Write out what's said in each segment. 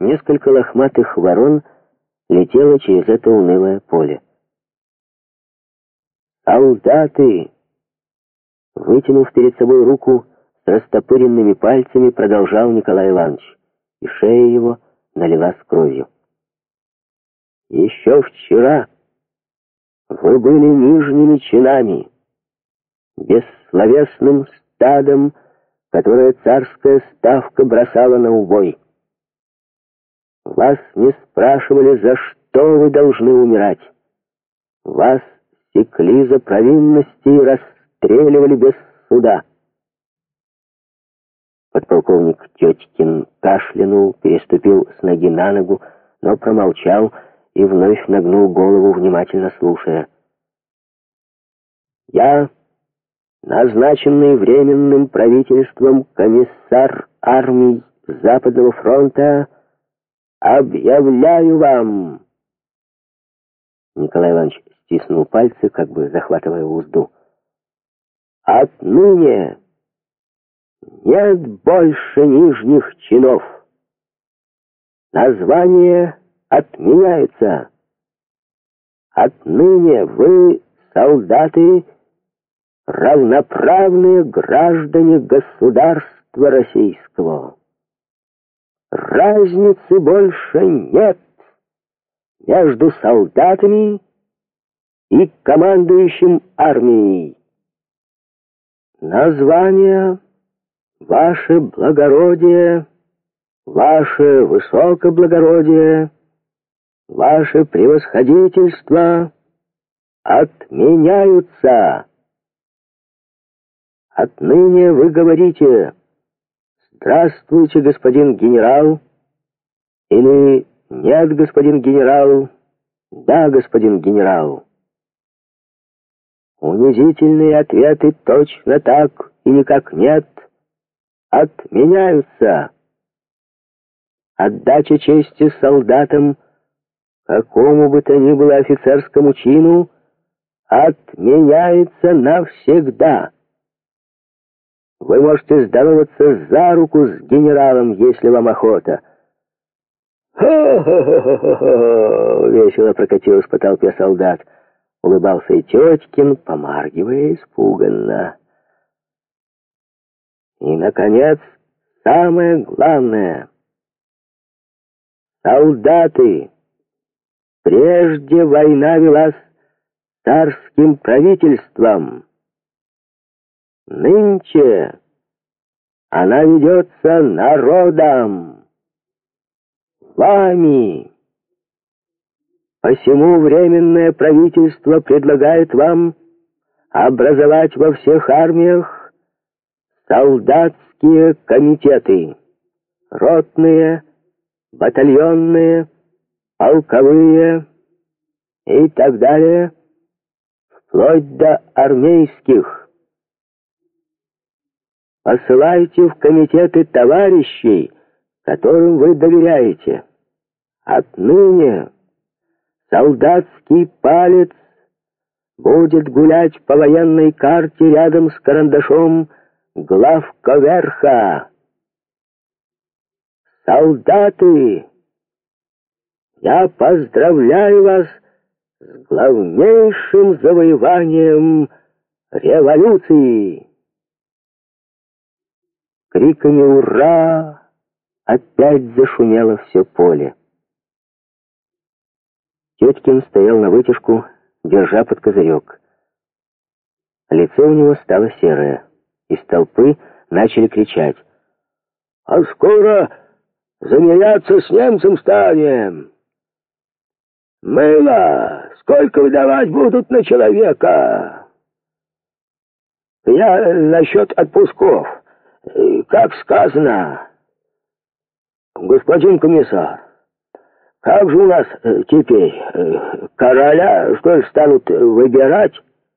Несколько лохматых ворон летело через это унылое поле. «Солдаты!» Вытянув перед собой руку с растопыренными пальцами, продолжал Николай Иванович, и шея его налилась кровью. «Еще вчера вы были нижними чинами, бессловесным стадом, которое царская ставка бросала на убой. Вас не спрашивали, за что вы должны умирать. Вас секли за провинности и расстреливали без суда». Подполковник Теткин кашлянул, переступил с ноги на ногу, но промолчал и вновь нагнул голову, внимательно слушая. «Я, назначенный Временным правительством комиссар армий Западного фронта, объявляю вам...» Николай Иванович стиснул пальцы, как бы захватывая узду. «Отныне нет больше нижних чинов. Название отменяется. Отныне вы, солдаты, равноправные граждане государства российского. Разницы больше нет между солдатами и командующим армией. Название, ваше благородие, ваше высокоблагородие, ваше превосходительство отменяются. Отныне вы говорите: «Здравствуйте, господин генерал», или «Нет, господин генерал», «Да, господин генерал». Унизительные ответы точно так и никак нет отменяются. Отдача чести солдатам, какому бы то ни было офицерскому чину, отменяется навсегда. Вы можете здороваться за руку с генералом, если вам охота. «Хо-хо-хо-хо-хо!» — весело прокатилось по толпе солдат. Улыбался и Теткин, помаргивая испуганно. И, наконец, самое главное. Солдаты! Прежде война велась царским правительством. Нынче она ведется народом, вами. Посему Временное правительство предлагает вам образовать во всех армиях солдатские комитеты, ротные, батальонные, полковые и так далее, вплоть до армейских. Посылайте в комитеты товарищей, которым вы доверяете. Отныне солдатский палец будет гулять по военной карте рядом с карандашом главковерха. Солдаты, я поздравляю вас с главнейшим завоеванием революции. Криками «Ура!» опять зашумело все поле. Теткин стоял навытяжку, держа под козырек. Лицо у него стало серое. Из толпы начали кричать: «А скоро замеряться с немцем станем! Мыло! Сколько выдавать будут на человека? Я насчет отпусков. Как сказано, господин комиссар, как же у нас теперь? Короля, что ли, станут выбирать?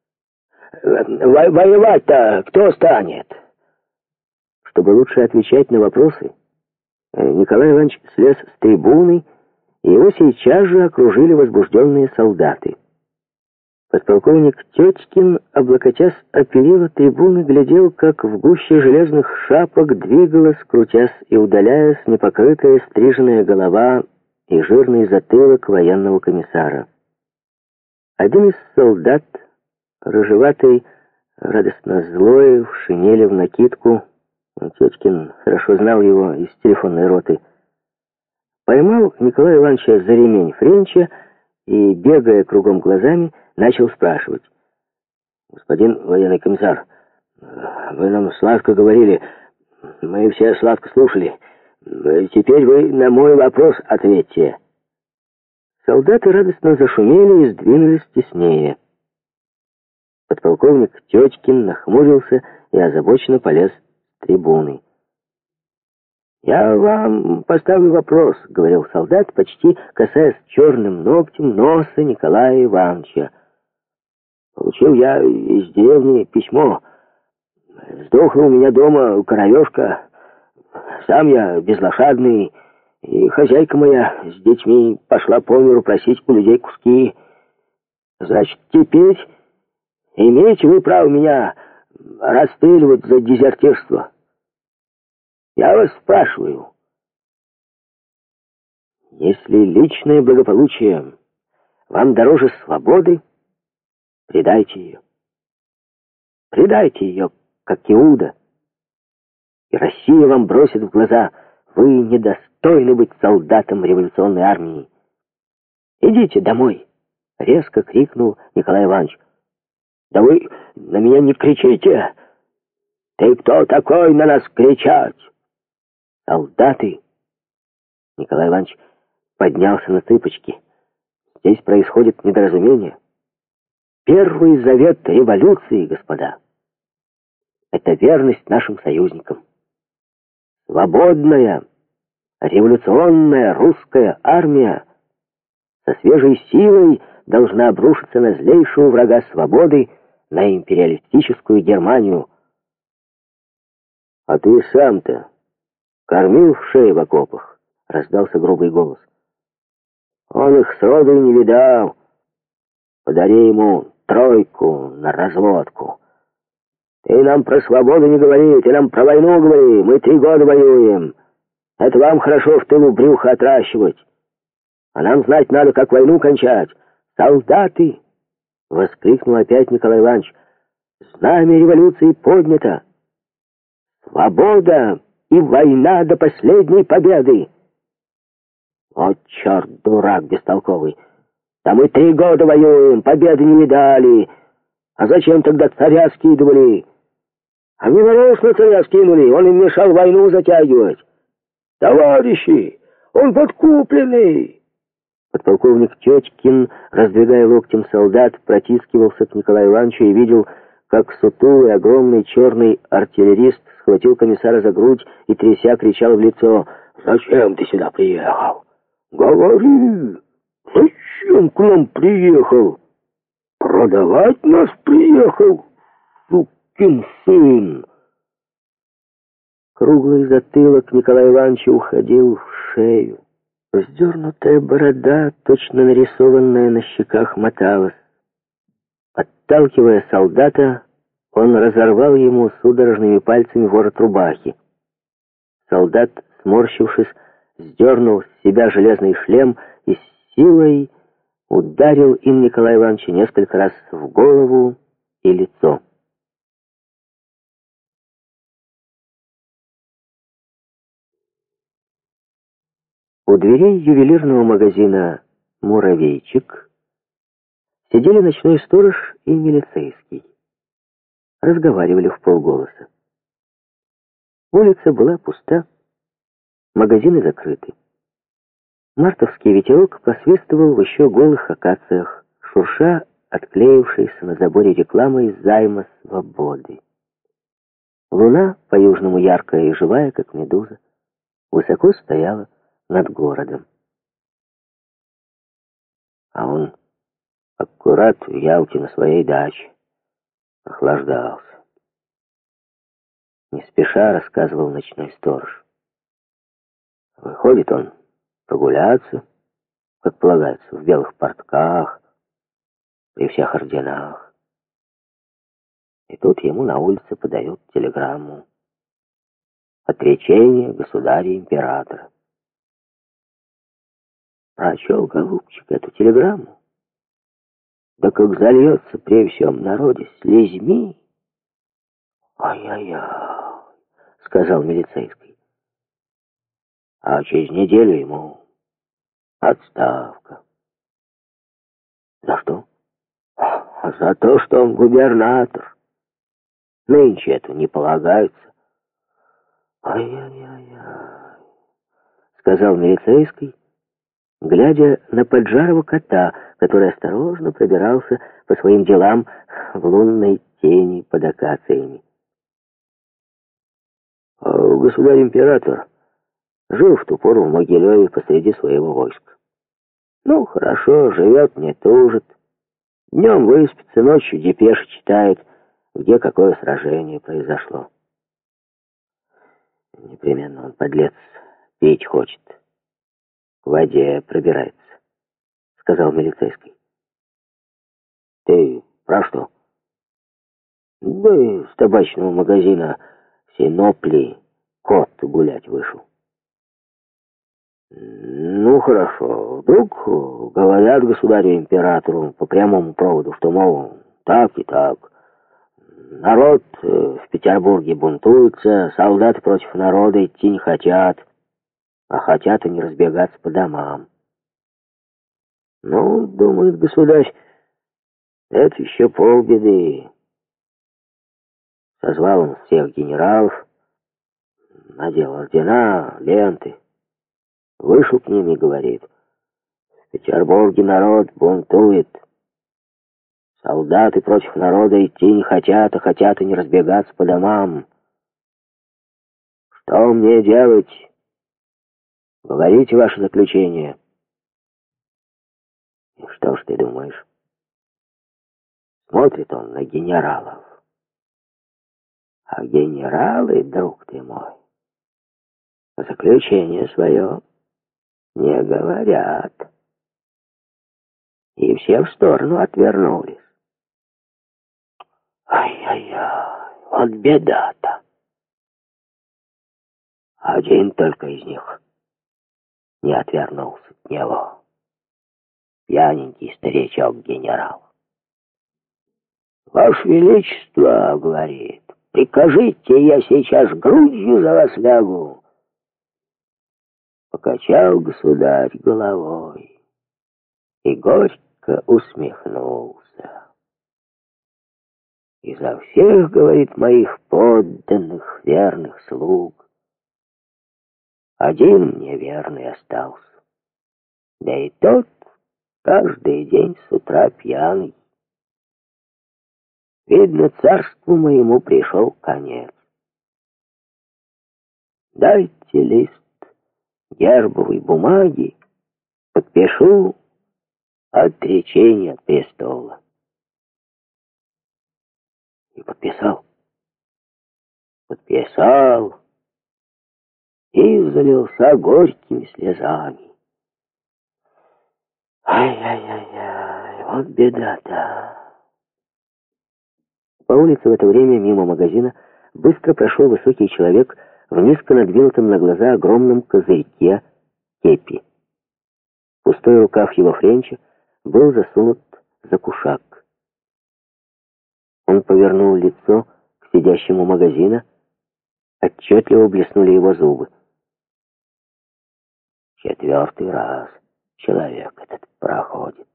Воевать-то кто станет?» Чтобы лучше отвечать на вопросы, Николай Иванович слез с трибуны, и его сейчас же окружили возбужденные солдаты. Подполковник Тетькин, облокотясь о перила трибуны, глядел, как в гуще железных шапок двигалась, крутясь и удаляясь, непокрытая стриженная голова и жирный затылок военного комиссара. Один из солдат, рыжеватый, радостно злой, в шинели, в накидку, Тетькин хорошо знал его из телефонной роты, поймал Николая Ивановича за ремень Френча и, бегая кругом глазами, начал спрашивать. «Господин военный комиссар, вы нам сладко говорили, мы все сладко слушали. Теперь вы на мой вопрос ответьте». Солдаты радостно зашумели и сдвинулись теснее. Подполковник Тетькин нахмурился и озабоченно полез с трибуны. «Я вам поставлю вопрос», — говорил солдат, почти касаясь черным ногтем носа Николая Ивановича. «Получил я из деревни письмо. Сдохла у меня дома коровешка. Сам я безлошадный, и хозяйка моя с детьми пошла по миру просить у людей куски. Значит, теперь имеете вы право меня расстреливать за дезертирство? Я вас спрашиваю. Если личное благополучие вам дороже свободы, предайте ее. Предайте ее, как Иуда. И Россия вам бросит в глаза: вы недостойны быть солдатом революционной армии. Идите домой, резко крикнул Николай Иванович. Да вы на меня не кричите! Ты кто такой на нас кричать? Солдаты! Николай Иванович поднялся на цыпочки. Здесь происходит недоразумение. Первый завет революции, господа, это верность нашим союзникам. Свободная, революционная русская армия со свежей силой должна обрушиться на злейшего врага свободы, на империалистическую Германию. А ты сам-то кормил в шее в окопах? Раздался грубый голос. Он их сроду и не видал. Подари ему тройку на разводку. Ты нам про свободу не говори, ты нам про войну говори. Мы 3 года воюем. Это вам хорошо в тылу брюхо отращивать. А нам знать надо, как войну кончать. Солдаты! Воскликнул опять Николай Иванович. Знамя революции поднято. Свобода и война до последней победы. Вот черт, дурак бестолковый. Да мы 3 года воюем, победы не видали. А зачем тогда царя скидывали? А не нарочно царя скинули, он им мешал войну затягивать. Товарищи, он подкупленный. Подполковник Тетькин, раздвигая локтем солдат, протискивался к Николаю Ивановичу и видел, как сутулый, огромный черный артиллерист схватил комиссара за грудь и, тряся, кричал в лицо: «Зачем ты сюда приехал? Говори, зачем к нам приехал? Продавать нас приехал, сукин сын!» Круглый затылок Николая Ивановича уходил в шею. Вздернутая борода, точно нарисованная на щеках, моталась. Отталкивая солдата, он разорвал ему судорожными пальцами ворот рубахи. Солдат, сморщившись, сдернул с себя железный шлем и с силой ударил им Николая Ивановича несколько раз в голову и лицо. У дверей ювелирного магазина «Муравейчик» сидели ночной сторож и милицейский. Разговаривали вполголоса. Улица была пуста, магазины закрыты. Мартовский ветерок посвистывал в еще голых акациях, шурша отклеившейся на заборе рекламой займа свободы. Луна, по-южному яркая и живая, как медуза, высоко стояла над городом. А он аккурат в Ялте на своей даче охлаждался. Не спеша рассказывал ночной сторож. Выходит он прогуляться, как полагается, в белых портках. при всех орденах. И тут ему на улице подают телеграмму. Отречение государя-императора. Прочел, голубчик, эту телеграмму. Да как зальется при всем народе слезьми. «Ай-яй-яй», — сказал милицейский. А через неделю ему отставка. За что? За то, что он губернатор. Нынче это не полагается. «Ай-яй-яй-яй», — сказал милицейский, глядя на поджарого кота, который осторожно пробирался по своим делам в лунной тени под акациями. Государь-император жил в ту пору в Могилеве посреди своего войска. Ну, хорошо, живет, не тужит. Днем выспится, ночью депеши читает, где какое сражение произошло. Непременно он, подлец, пить хочет. К воде пробирается, сказал милицейский. Ты про что? Да из табачного магазина Синопли кот гулять вышел. Ну, хорошо. Вдруг говорят государю-императору по прямому проводу, что, мол, так и так. Народ в Петербурге бунтуется, солдаты против народа идти не хотят, а хотят и не разбегаться по домам. Ну, думает государь, это еще полбеды. Созвал он всех генералов, надел ордена, ленты. Вышел к ним и говорит: в Петербурге народ бунтует. Солдаты против народа идти не хотят, а хотят и не разбегаться по домам. Что мне делать? Говорите ваше заключение. И что ж ты думаешь? Смотрит он на генералов. А генералы, друг ты мой, заключение свое не говорят. И все в сторону отвернулись. Ай-яй-яй, вот беда-то. Один только из них не отвернулся от него. Пьяненький старичок-генерал. «Ваше Величество, — говорит, — прикажите, я сейчас грудью за вас лягу». Покачал государь головой и горько усмехнулся. «Изо всех, — говорит, — моих подданных, верных слуг, один мне верный остался. Да и тот каждый день с утра пьяный. Видно, царству моему пришел конец. Дайте лист гербовой бумаги, подпишу отречение от престола». И подписал. Подписал и залился горькими слезами. Ай-яй-яй-яй, вот беда-то. По улице в это время мимо магазина быстро прошел высокий человек в низко надвинутом на глаза огромном козырьке кепи. Пустой рукав его френча был засунут за кушак. Он повернул лицо к сидящему магазина, отчетливо блеснули его зубы. Четвертый раз человек этот проходит.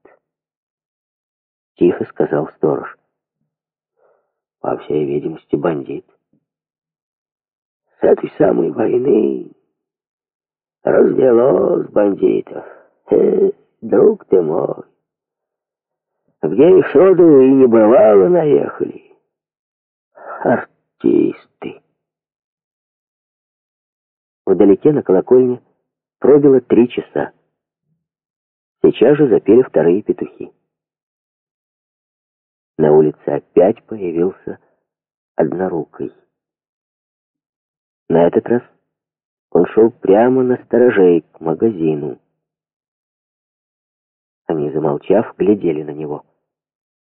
Тихо сказал сторож. По всей видимости, бандит. С этой самой войны развелось бандитов. Друг ты мой, где их сроду и не бывало, наехали. Артисты. Вдалеке на колокольне пробило 3 часа. Сейчас же запели вторые петухи. На улице опять появился однорукий. На этот раз он шел прямо на сторожей к магазину. Они, замолчав, глядели на него.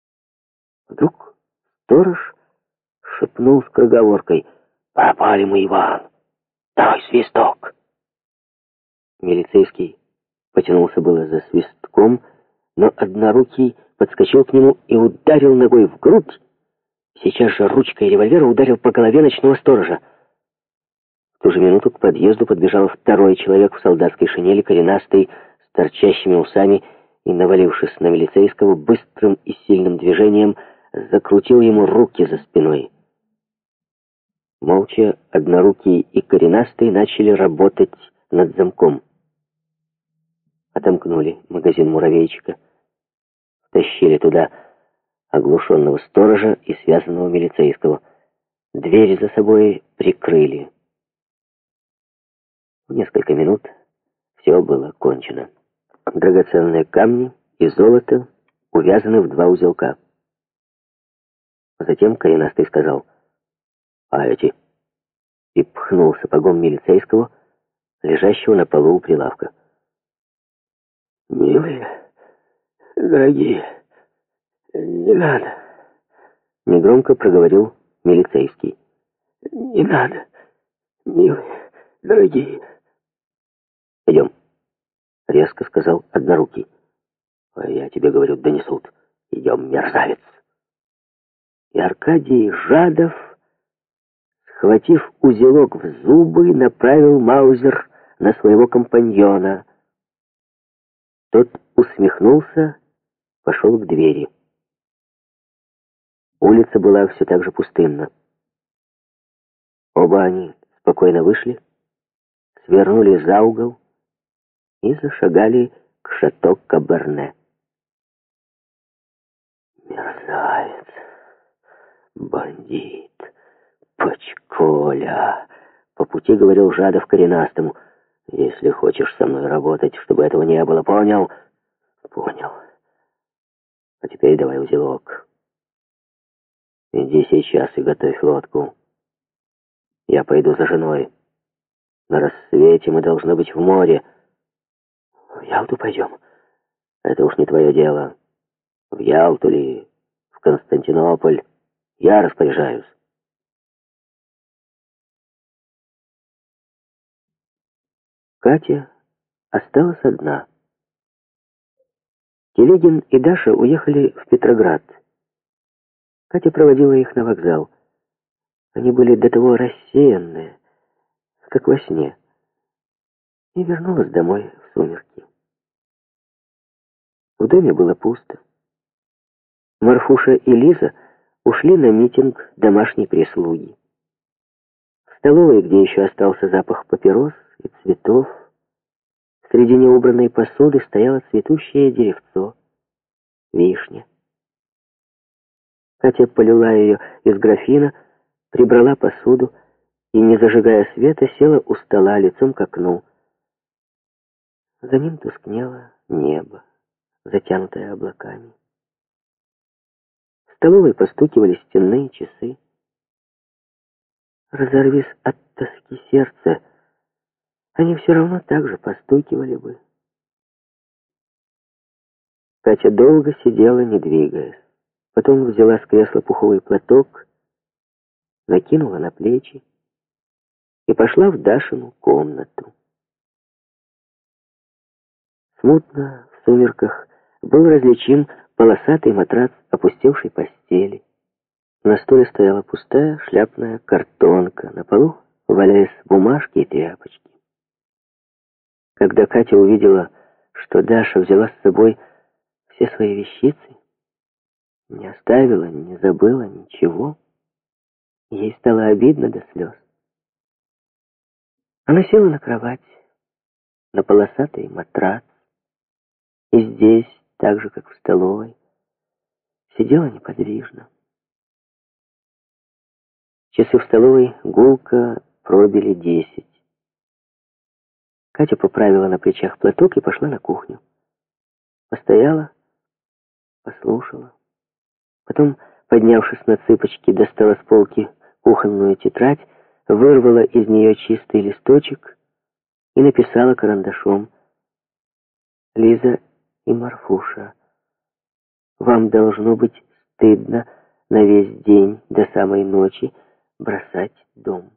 Вдруг сторож шепнул скороговоркой: «Пропали мы, Иван! Давай свисток!» Милицейский потянулся было за свистком, но однорукий подскочил к нему и ударил ногой в грудь. Сейчас же ручкой револьвера ударил по голове ночного сторожа. В ту же минуту к подъезду подбежал второй человек в солдатской шинели, коренастый, с торчащими усами, и, навалившись на милицейского, быстрым и сильным движением закрутил ему руки за спиной. Молча однорукий и коренастый начали работать над замком. Отомкнули магазин муравейчика, втащили туда оглушенного сторожа и связанного милицейского. Двери за собой прикрыли. В несколько минут все было кончено. Драгоценные камни и золото увязаны в 2 узелка. Затем коренастый сказал: «А эти?» и пхнул сапогом милицейского, лежащего на полу у прилавка. «Милые, дорогие, не надо», — негромко проговорил милицейский. «Не надо, милые, дорогие». «Идем», — резко сказал однорукий. «А я тебе говорю, донесут. Идем, мерзавец». И Аркадий Жадов, схватив узелок в зубы, направил маузер на своего компаньона. Тот усмехнулся, пошел к двери. Улица была все так же пустынна. Оба они спокойно вышли, свернули за угол и зашагали к шато Каберне. «Мерзавец, бандит, Пачколя!» По пути говорил Жадов коренастому: «Если хочешь со мной работать, чтобы этого не было, понял?» «Понял. А теперь давай узелок. Иди сейчас и готовь лодку. Я пойду за женой. На рассвете мы должны быть в море». «В Ялту пойдем?» «Это уж не твое дело. В Ялту ли, в Константинополь. Я распоряжаюсь». Катя осталась одна. Телегин и Даша уехали в Петроград. Катя проводила их на вокзал. Они были до того рассеянные, как во сне, и вернулась домой в сумерки. В доме было пусто. Марфуша и Лиза ушли на митинг домашней прислуги. В столовой, где еще остался запах папирос и цветов, среди неубранной посуды стояло цветущее деревцо, вишня. Катя полила ее из графина, прибрала посуду и, не зажигая света, села у стола лицом к окну. За ним тускнело небо, затянутое облаками. В столовой постукивали стенные часы. Разорвись от тоски сердце, они все равно так же постукивали бы. Катя долго сидела, не двигаясь. Потом взяла с кресла пуховый платок, накинула на плечи и пошла в Дашину комнату. Смутно, в сумерках, был различим полосатый матрац опустевшей постели. На столе стояла пустая шляпная картонка, на полу валялись бумажки и тряпочки. Когда Катя увидела, что Даша взяла с собой все свои вещицы, не оставила, не забыла ничего, ей стало обидно до слез. Она села на кровать, на полосатый матрац, и здесь, так же, как в столовой, сидела неподвижно. Часы в столовой гулко пробили 10. Катя поправила на плечах платок и пошла на кухню. Постояла, послушала. Потом, поднявшись на цыпочки, достала с полки кухонную тетрадь, вырвала из нее чистый листочек и написала карандашом: «Лиза и Марфуша, вам должно быть стыдно на весь день до самой ночи бросать дом.